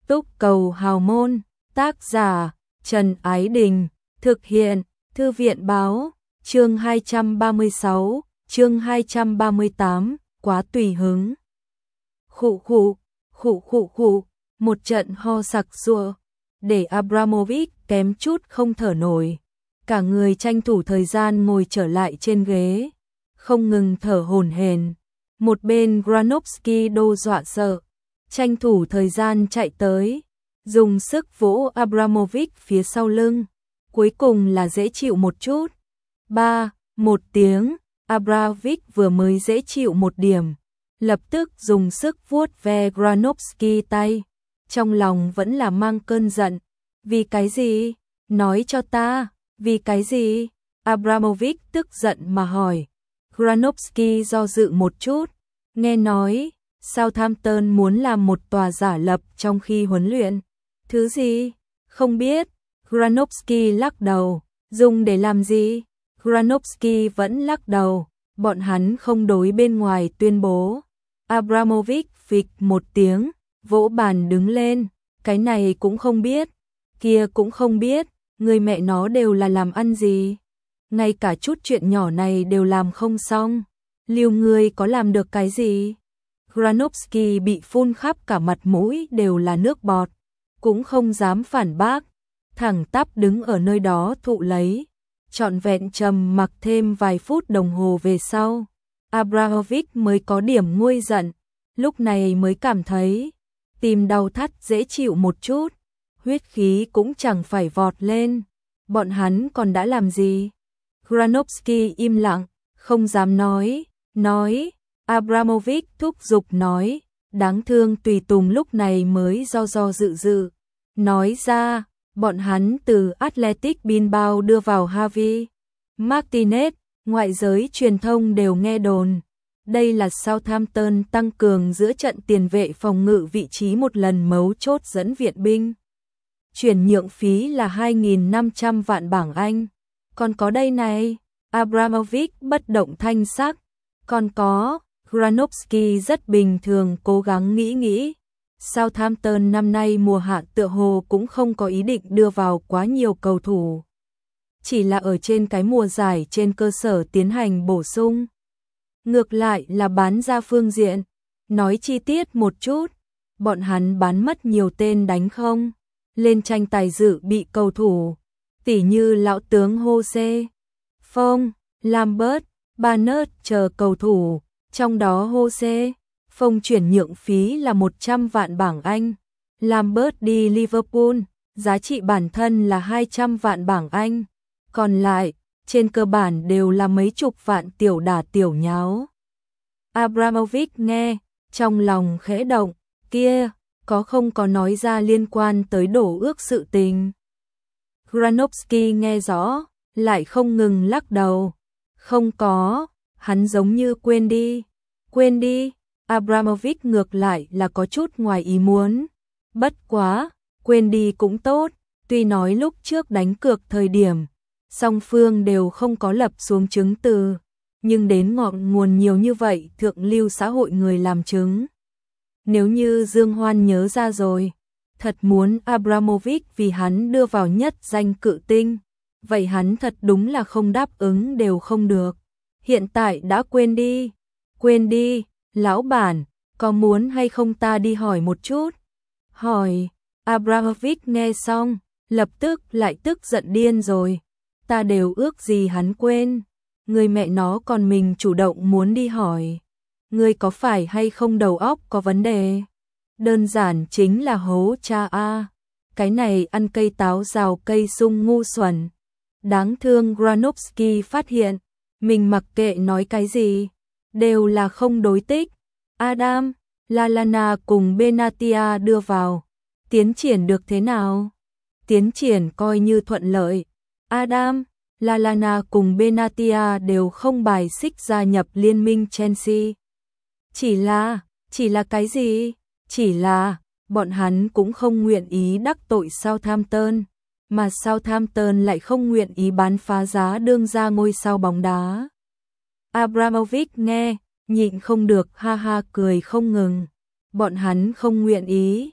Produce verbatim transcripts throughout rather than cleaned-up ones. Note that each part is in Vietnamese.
Túc cầu hào môn, tác giả Trần Ái Đình, thực hiện Thư viện Báo, chương hai trăm ba mươi sáu, chương hai trăm ba mươi tám, quá tùy hứng. Khụ khụ, khụ khụ khụ, một trận ho sặc sụa, để Abramovich kém chút không thở nổi. Cả người tranh thủ thời gian ngồi trở lại trên ghế, không ngừng thở hổn hển. Một bên Granovsky đô dọa sợ, tranh thủ thời gian chạy tới, dùng sức vỗ Abramovich phía sau lưng, cuối cùng là dễ chịu một chút. Ba, một tiếng, Abramovich vừa mới dễ chịu một điểm, lập tức dùng sức vuốt ve Granovsky tay, trong lòng vẫn là mang cơn giận. Vì cái gì? Nói cho ta, vì cái gì? Abramovich tức giận mà hỏi. Granovsky do dự một chút, nghe nói Southampton muốn làm một tòa giả lập trong khi huấn luyện. Thứ gì? Không biết. Granovsky lắc đầu. Dùng để làm gì? Granovsky vẫn lắc đầu. Bọn hắn không đối bên ngoài tuyên bố. Abramovich phịch một tiếng, vỗ bàn đứng lên. Cái này cũng không biết, kia cũng không biết, người mẹ nó đều là làm ăn gì? Ngay cả chút chuyện nhỏ này đều làm không xong. Liêu ngươi có làm được cái gì? Granovsky bị phun khắp cả mặt mũi đều là nước bọt, cũng không dám phản bác, thẳng tắp đứng ở nơi đó thụ lấy. Trọn vẹn trầm mặc thêm vài phút đồng hồ về sau, Abramovich mới có điểm nguôi giận, lúc này mới cảm thấy tim đau thắt dễ chịu một chút, huyết khí cũng chẳng phải vọt lên. Bọn hắn còn đã làm gì? Granovsky im lặng, không dám nói, nói. Abramovich thúc giục nói, đáng thương tùy tùng lúc này mới do do dự dự. Nói ra, bọn hắn từ Athletic Bilbao đưa vào Javi Martinez, ngoại giới truyền thông đều nghe đồn. Đây là Southampton tăng cường giữa trận tiền vệ phòng ngự vị trí một lần mấu chốt dẫn viện binh. Chuyển nhượng phí là hai nghìn năm trăm vạn bảng Anh. Còn có đây này, Abramovich bất động thanh sắc. Còn có, Granovsky rất bình thường cố gắng nghĩ nghĩ. Southampton năm nay mùa hạ tựa hồ cũng không có ý định đưa vào quá nhiều cầu thủ. Chỉ là ở trên cái mùa giải trên cơ sở tiến hành bổ sung. Ngược lại là bán ra phương diện. Nói chi tiết một chút, bọn hắn bán mất nhiều tên đánh không? Lên tranh tài dự bị cầu thủ, tỉ như lão tướng Jose Phong, Lambert, Barnett chờ cầu thủ, trong đó Jose Phong chuyển nhượng phí là một trăm vạn bảng Anh, Lambert đi Liverpool, giá trị bản thân là hai trăm vạn bảng Anh, còn lại, trên cơ bản đều là mấy chục vạn tiểu đả tiểu nháo. Abramovich nghe, trong lòng khẽ động, kia, có không có nói ra liên quan tới đổ ước sự tình. Granovsky nghe rõ, lại không ngừng lắc đầu. Không có, hắn giống như quên đi. Quên đi, Abramovich ngược lại là có chút ngoài ý muốn. Bất quá, quên đi cũng tốt, tuy nói lúc trước đánh cược thời điểm, song phương đều không có lập xuống chứng từ, nhưng đến ngọn nguồn nhiều như vậy thượng lưu xã hội người làm chứng. Nếu như Dương Hoan nhớ ra rồi, thật muốn Abramovich vì hắn đưa vào nhất danh cự tinh, vậy hắn thật đúng là không đáp ứng đều không được. Hiện tại đã quên đi, quên đi, lão bản, có muốn hay không ta đi hỏi một chút? Hỏi, Abramovich nghe xong, lập tức lại tức giận điên rồi. Ta đều ước gì hắn quên, người mẹ nó còn mình chủ động muốn đi hỏi. Ngươi có phải hay không đầu óc có vấn đề? Đơn giản chính là hố cha a. Cái này ăn cây táo rào cây sung ngu xuẩn. Đáng thương Granovsky phát hiện, mình mặc kệ nói cái gì, đều là không đối tích. Adam, Lallana cùng Benatia đưa vào. Tiến triển được thế nào? Tiến triển coi như thuận lợi. Adam, Lallana cùng Benatia đều không bài xích gia nhập liên minh Chelsea. Chỉ là, chỉ là cái gì? Chỉ là, bọn hắn cũng không nguyện ý đắc tội Southampton, mà Southampton lại không nguyện ý bán phá giá đương ra ngôi sao bóng đá. Abramovich nghe, nhịn không được ha ha cười không ngừng. Bọn hắn không nguyện ý.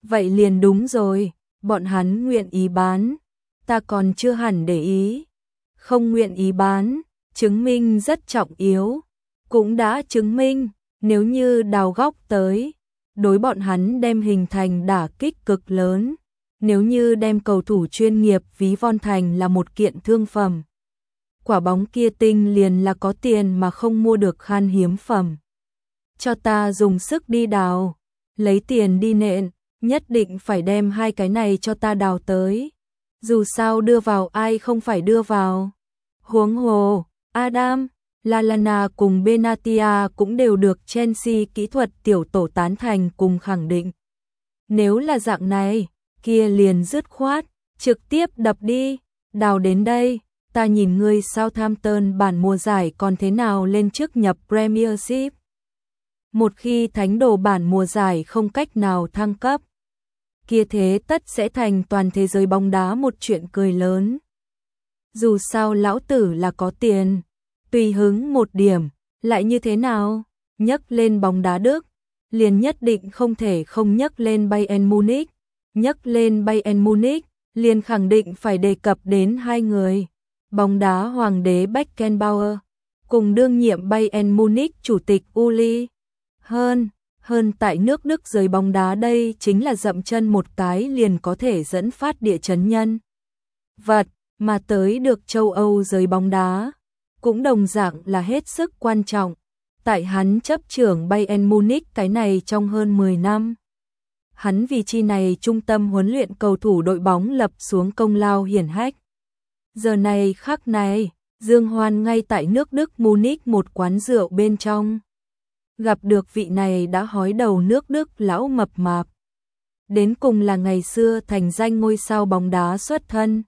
Vậy liền đúng rồi, bọn hắn nguyện ý bán, ta còn chưa hẳn để ý. Không nguyện ý bán, chứng minh rất trọng yếu, cũng đã chứng minh, nếu như đào góc tới, đối bọn hắn đem hình thành đả kích cực lớn, nếu như đem cầu thủ chuyên nghiệp ví von thành là một kiện thương phẩm. Quả bóng kia tinh liền là có tiền mà không mua được khan hiếm phẩm. Cho ta dùng sức đi đào, lấy tiền đi nện, nhất định phải đem hai cái này cho ta đào tới. Dù sao đưa vào ai không phải đưa vào. Huống hồ, Adam, Lallana cùng Benatia cũng đều được Chelsea kỹ thuật tiểu tổ tán thành cùng khẳng định. Nếu là dạng này, kia liền dứt khoát, trực tiếp đập đi, đào đến đây, ta nhìn ngươi Southampton bản mùa giải còn thế nào lên trước nhập Premiership. Một khi thánh đồ bản mùa giải không cách nào thăng cấp, kia thế tất sẽ thành toàn thế giới bóng đá một chuyện cười lớn. Dù sao lão tử là có tiền, tùy hứng một điểm, lại như thế nào, nhấc lên bóng đá Đức, liền nhất định không thể không nhấc lên Bayern Munich, nhấc lên Bayern Munich, liền khẳng định phải đề cập đến hai người, bóng đá hoàng đế Beckenbauer, cùng đương nhiệm Bayern Munich chủ tịch Uli. Hơn, hơn tại nước Đức giới bóng đá đây chính là dậm chân một cái liền có thể dẫn phát địa chấn nhân vật, mà tới được châu Âu giới bóng đá, cũng đồng dạng là hết sức quan trọng. Tại hắn chấp trưởng Bayern Munich cái này trong hơn mười năm. Hắn vì chi này trung tâm huấn luyện cầu thủ đội bóng lập xuống công lao hiển hách. Giờ này khắc này, Dương Hoan ngay tại nước Đức Munich một quán rượu bên trong. Gặp được vị này đã hói đầu nước Đức lão mập mạp. Đến cùng là ngày xưa thành danh ngôi sao bóng đá xuất thân.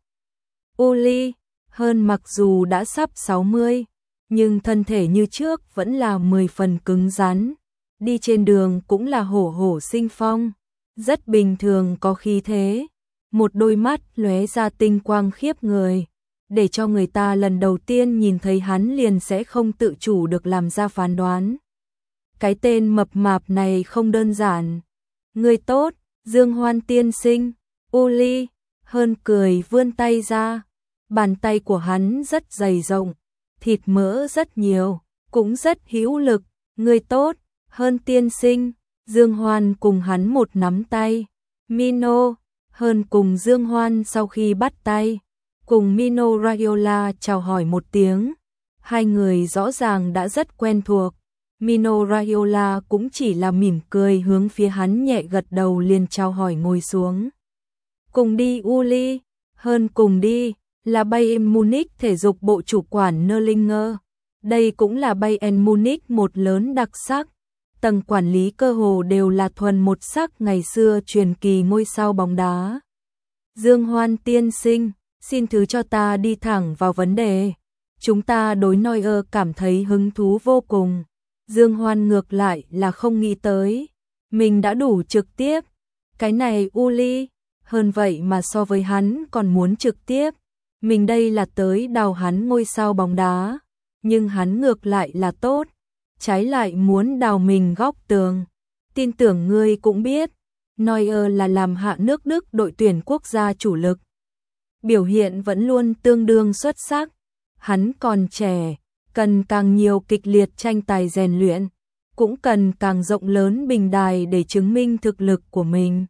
Uli, hơn mặc dù đã sắp sáu mươi, nhưng thân thể như trước vẫn là mười phần cứng rắn. Đi trên đường cũng là hổ hổ sinh phong, rất bình thường có khí thế. Một đôi mắt lóe ra tinh quang khiếp người, để cho người ta lần đầu tiên nhìn thấy hắn liền sẽ không tự chủ được làm ra phán đoán. Cái tên mập mạp này không đơn giản. Người tốt, Dương Hoan tiên sinh. Uli, hơn cười vươn tay ra. Bàn tay của hắn rất dày rộng, thịt mỡ rất nhiều, cũng rất hữu lực. Người tốt, hơn tiên sinh. Dương Hoan cùng hắn một nắm tay. Mino, hơn cùng Dương Hoan sau khi bắt tay, cùng Mino Raiola chào hỏi một tiếng. Hai người rõ ràng đã rất quen thuộc. Mino Raiola cũng chỉ là mỉm cười hướng phía hắn nhẹ gật đầu liền chào hỏi ngồi xuống. Cùng đi Uli, hơn cùng đi, là Bayern Munich thể dục bộ chủ quản Nerlinger. Đây cũng là Bayern Munich một lớn đặc sắc. Tầng quản lý cơ hồ đều là thuần một sắc ngày xưa truyền kỳ ngôi sao bóng đá. Dương Hoan tiên sinh, xin thứ cho ta đi thẳng vào vấn đề. Chúng ta đối Neuer cảm thấy hứng thú vô cùng. Dương Hoan ngược lại là không nghĩ tới. Mình đã đủ trực tiếp. Cái này Uli, hơn vậy mà so với hắn còn muốn trực tiếp. Mình đây là tới đào hắn ngôi sao bóng đá. Nhưng hắn ngược lại là tốt. Trái lại muốn đào mình góc tường. Tin tưởng ngươi cũng biết, Neuer là làm hạ nước Đức đội tuyển quốc gia chủ lực. Biểu hiện vẫn luôn tương đương xuất sắc. Hắn còn trẻ, cần càng nhiều kịch liệt tranh tài rèn luyện, cũng cần càng rộng lớn bình đài để chứng minh thực lực của mình.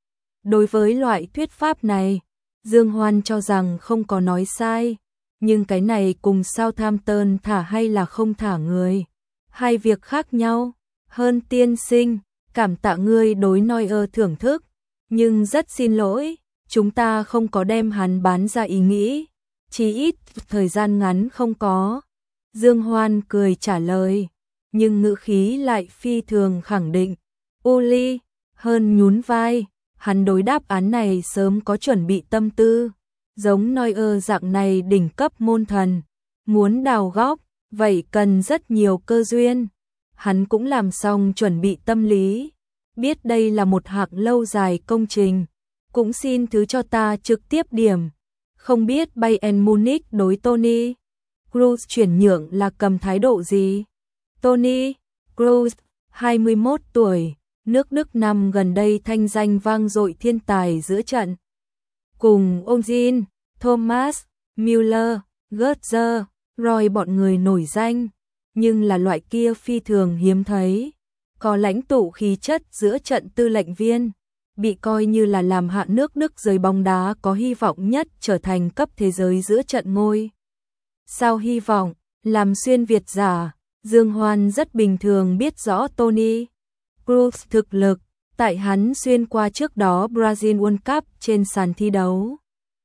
Đối với loại thuyết pháp này, Dương Hoan cho rằng không có nói sai, nhưng cái này cùng Southampton thả hay là không thả người. Hai việc khác nhau. Hơn tiên sinh, cảm tạ ngươi đối Neuer thưởng thức, nhưng rất xin lỗi, chúng ta không có đem hắn bán ra ý nghĩ, chỉ ít thời gian ngắn không có. Dương Hoan cười trả lời, nhưng ngữ khí lại phi thường khẳng định. Uli, hơn nhún vai, hắn đối đáp án này sớm có chuẩn bị tâm tư, giống Neuer dạng này đỉnh cấp môn thần, muốn đào góc, vậy cần rất nhiều cơ duyên. Hắn cũng làm xong chuẩn bị tâm lý, biết đây là một hạng lâu dài công trình, cũng xin thứ cho ta trực tiếp điểm. Không biết Bayern Munich đối Tony Kroos chuyển nhượng là cầm thái độ gì? Tony Kroos, hai mươi mốt tuổi, Nước Đức năm gần đây thanh danh vang dội thiên tài giữa trận. Cùng Ozil, Thomas, Müller, Götze, Roy bọn người nổi danh, nhưng là loại kia phi thường hiếm thấy. Có lãnh tụ khí chất giữa trận tư lệnh viên, bị coi như là làm hạ nước Đức giới bóng đá có hy vọng nhất trở thành cấp thế giới giữa trận ngôi. Sao hy vọng, làm xuyên Việt giả, Dương Hoan rất bình thường biết rõ Toni Kroos thực lực, tại hắn xuyên qua trước đó Brazil World Cup trên sàn thi đấu.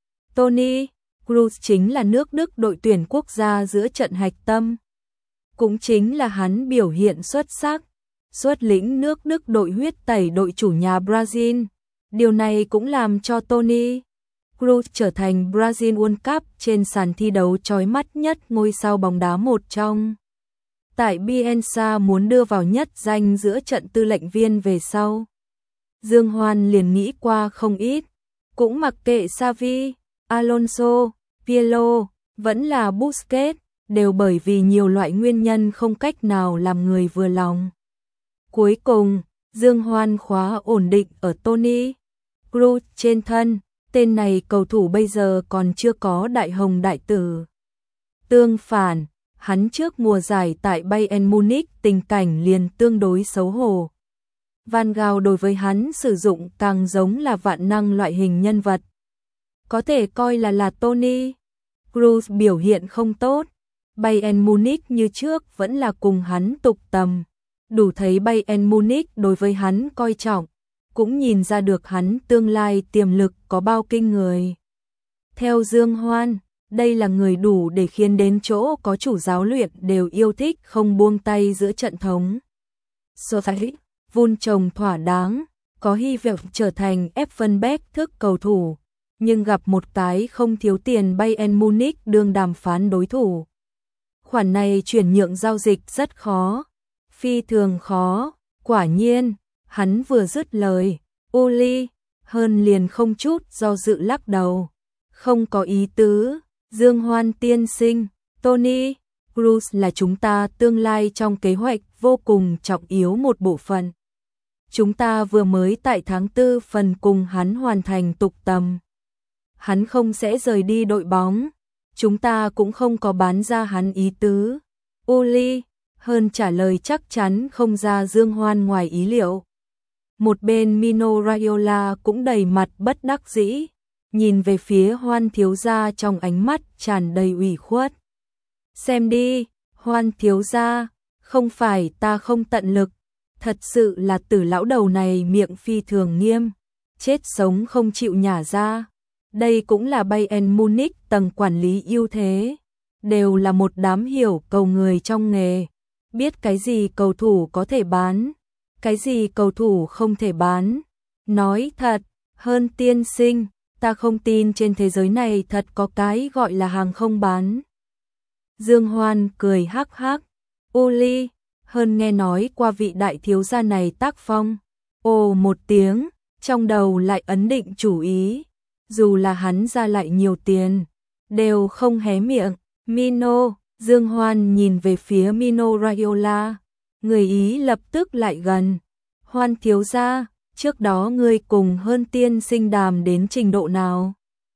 Toni Kroos chính là nước Đức đội tuyển quốc gia giữa trận hạch tâm. Cũng chính là hắn biểu hiện xuất sắc, xuất lĩnh nước Đức đội huyết tẩy đội chủ nhà Brazil. Điều này cũng làm cho Toni Kroos trở thành Brazil World Cup trên sàn thi đấu chói mắt nhất ngôi sao bóng đá một trong. Tại Bielsa muốn đưa vào nhất danh giữa trận tư lệnh viên về sau. Dương Hoan liền nghĩ qua không ít, cũng mặc kệ Xavi, Alonso, Pirlo, vẫn là Busquets, đều bởi vì nhiều loại nguyên nhân không cách nào làm người vừa lòng. Cuối cùng, Dương Hoan khóa ổn định ở Toni Kroos trên thân, tên này cầu thủ bây giờ còn chưa có đại hồng đại tử. Tương phản, hắn trước mùa giải tại Bayern Munich tình cảnh liền tương đối xấu hổ. Van Gaal đối với hắn sử dụng càng giống là vạn năng loại hình nhân vật. Có thể coi là là Toni Kroos biểu hiện không tốt. Bayern Munich như trước vẫn là cùng hắn tục tầm. Đủ thấy Bayern Munich đối với hắn coi trọng, cũng nhìn ra được hắn tương lai tiềm lực có bao kinh người. Theo Dương Hoan, đây là người đủ để khiến đến chỗ có chủ giáo luyện đều yêu thích không buông tay giữa trận thống. So thấy, vun trồng thỏa đáng, có hy vọng trở thành Effenberg thức cầu thủ, nhưng gặp một cái không thiếu tiền Bayern Munich đương đàm phán đối thủ. Khoản này chuyển nhượng giao dịch rất khó, phi thường khó, quả nhiên, hắn vừa dứt lời, Uli, hơn liền không chút do dự lắc đầu, không có ý tứ. Dương Hoan tiên sinh, Toni Kroos là chúng ta tương lai trong kế hoạch vô cùng trọng yếu một bộ phận. Chúng ta vừa mới tại tháng tư phần cùng hắn hoàn thành tục tầm. Hắn không sẽ rời đi đội bóng, chúng ta cũng không có bán ra hắn ý tứ. Uli, hơn trả lời chắc chắn không ra Dương Hoan ngoài ý liệu. Một bên Mino Raiola cũng đầy mặt bất đắc dĩ, nhìn về phía Hoan thiếu gia trong ánh mắt tràn đầy ủy khuất. Xem đi, Hoan thiếu gia, không phải ta không tận lực, thật sự là Tử lão đầu này miệng phi thường nghiêm, chết sống không chịu nhả ra. Đây cũng là Bayern Munich tầng quản lý ưu thế, đều là một đám hiểu cầu người trong nghề, biết cái gì cầu thủ có thể bán, cái gì cầu thủ không thể bán. Nói thật, hơn tiên sinh, ta không tin trên thế giới này thật có cái gọi là hàng không bán. Dương Hoan cười hắc hắc. Uli, hơn nghe nói qua vị đại thiếu gia này tác phong. Ồ một tiếng, trong đầu lại ấn định chủ ý. Dù là hắn ra lại nhiều tiền, đều không hé miệng. Mino, Dương Hoan nhìn về phía Mino Raiola. Người Ý lập tức lại gần. Hoan thiếu gia, trước đó ngươi cùng hơn tiên sinh đàm đến trình độ nào?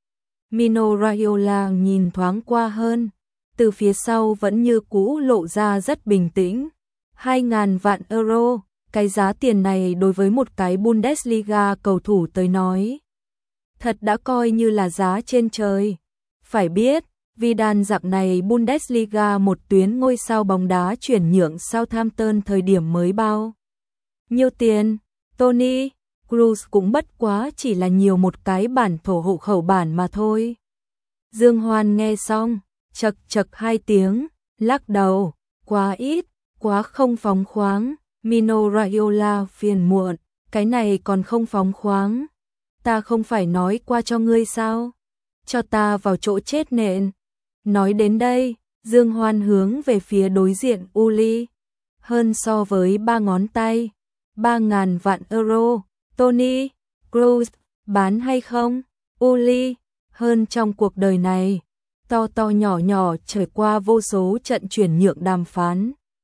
Mino Raiola nhìn thoáng qua hơn, từ phía sau vẫn như cũ lộ ra rất bình tĩnh. Hai ngàn vạn euro, cái giá tiền này đối với một cái Bundesliga cầu thủ tới nói, thật đã coi như là giá trên trời. Phải biết, Vidal dạng này Bundesliga một tuyến ngôi sao bóng đá chuyển nhượng Southampton thời điểm mới bao nhiêu tiền? Toni Kroos cũng bất quá chỉ là nhiều một cái bản thổ hộ khẩu bản mà thôi. Dương Hoan nghe xong, chật chật hai tiếng, lắc đầu, quá ít, quá không phóng khoáng. Mino Raiola phiền muộn, cái này còn không phóng khoáng. Ta không phải nói qua cho ngươi sao? Cho ta vào chỗ chết nện. Nói đến đây, Dương Hoan hướng về phía đối diện Uli. Hơn so với ba ngón tay, ba ngàn vạn euro. Toni Kroos, bán hay không? Uli, hơn trong cuộc đời này, to to nhỏ nhỏ trải qua vô số trận chuyển nhượng đàm phán.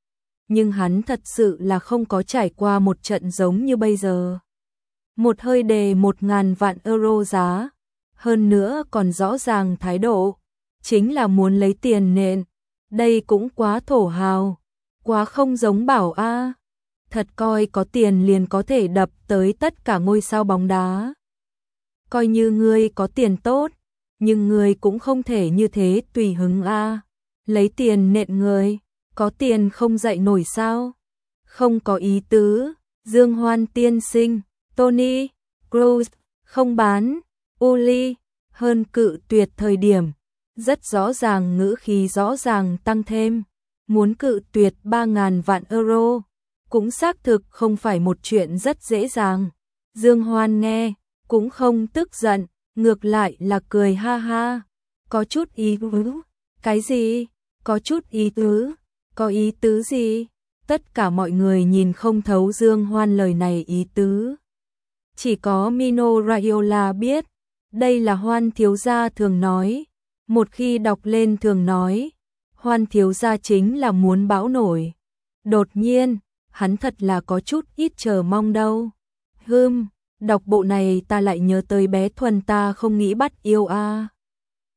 nhưng hắn thật sự là không có trải qua một trận giống như bây giờ. Một hơi đề một ngàn vạn euro giá, hơn nữa còn rõ ràng thái độ, chính là muốn lấy tiền nện, đây cũng quá thổ hào, quá không giống Bảo a. Thật coi có tiền liền có thể đập tới tất cả ngôi sao bóng đá. Coi như ngươi có tiền tốt, nhưng ngươi cũng không thể như thế tùy hứng a. Lấy tiền nện người, có tiền không dậy nổi sao? Không có ý tứ, Dương Hoan tiên sinh, Tony Kroos không bán, Uli hơn cự tuyệt thời điểm, rất rõ ràng ngữ khí rõ ràng tăng thêm, muốn cự tuyệt ba ngàn vạn euro, cũng xác thực không phải một chuyện rất dễ dàng. Dương Hoan nghe, cũng không tức giận, ngược lại là cười ha ha, có chút ý tứ, cái gì, có chút ý tứ, có ý tứ gì, tất cả mọi người nhìn không thấu Dương Hoan lời này ý tứ. Chỉ có Mino Raiola biết, đây là Hoan thiếu gia thường nói, một khi đọc lên thường nói, Hoan thiếu gia chính là muốn bão nổi. Đột nhiên, hắn thật là có chút ít chờ mong đâu. Hừm, đọc bộ này ta lại nhớ tới bé Thuần ta không nghĩ bắt yêu a.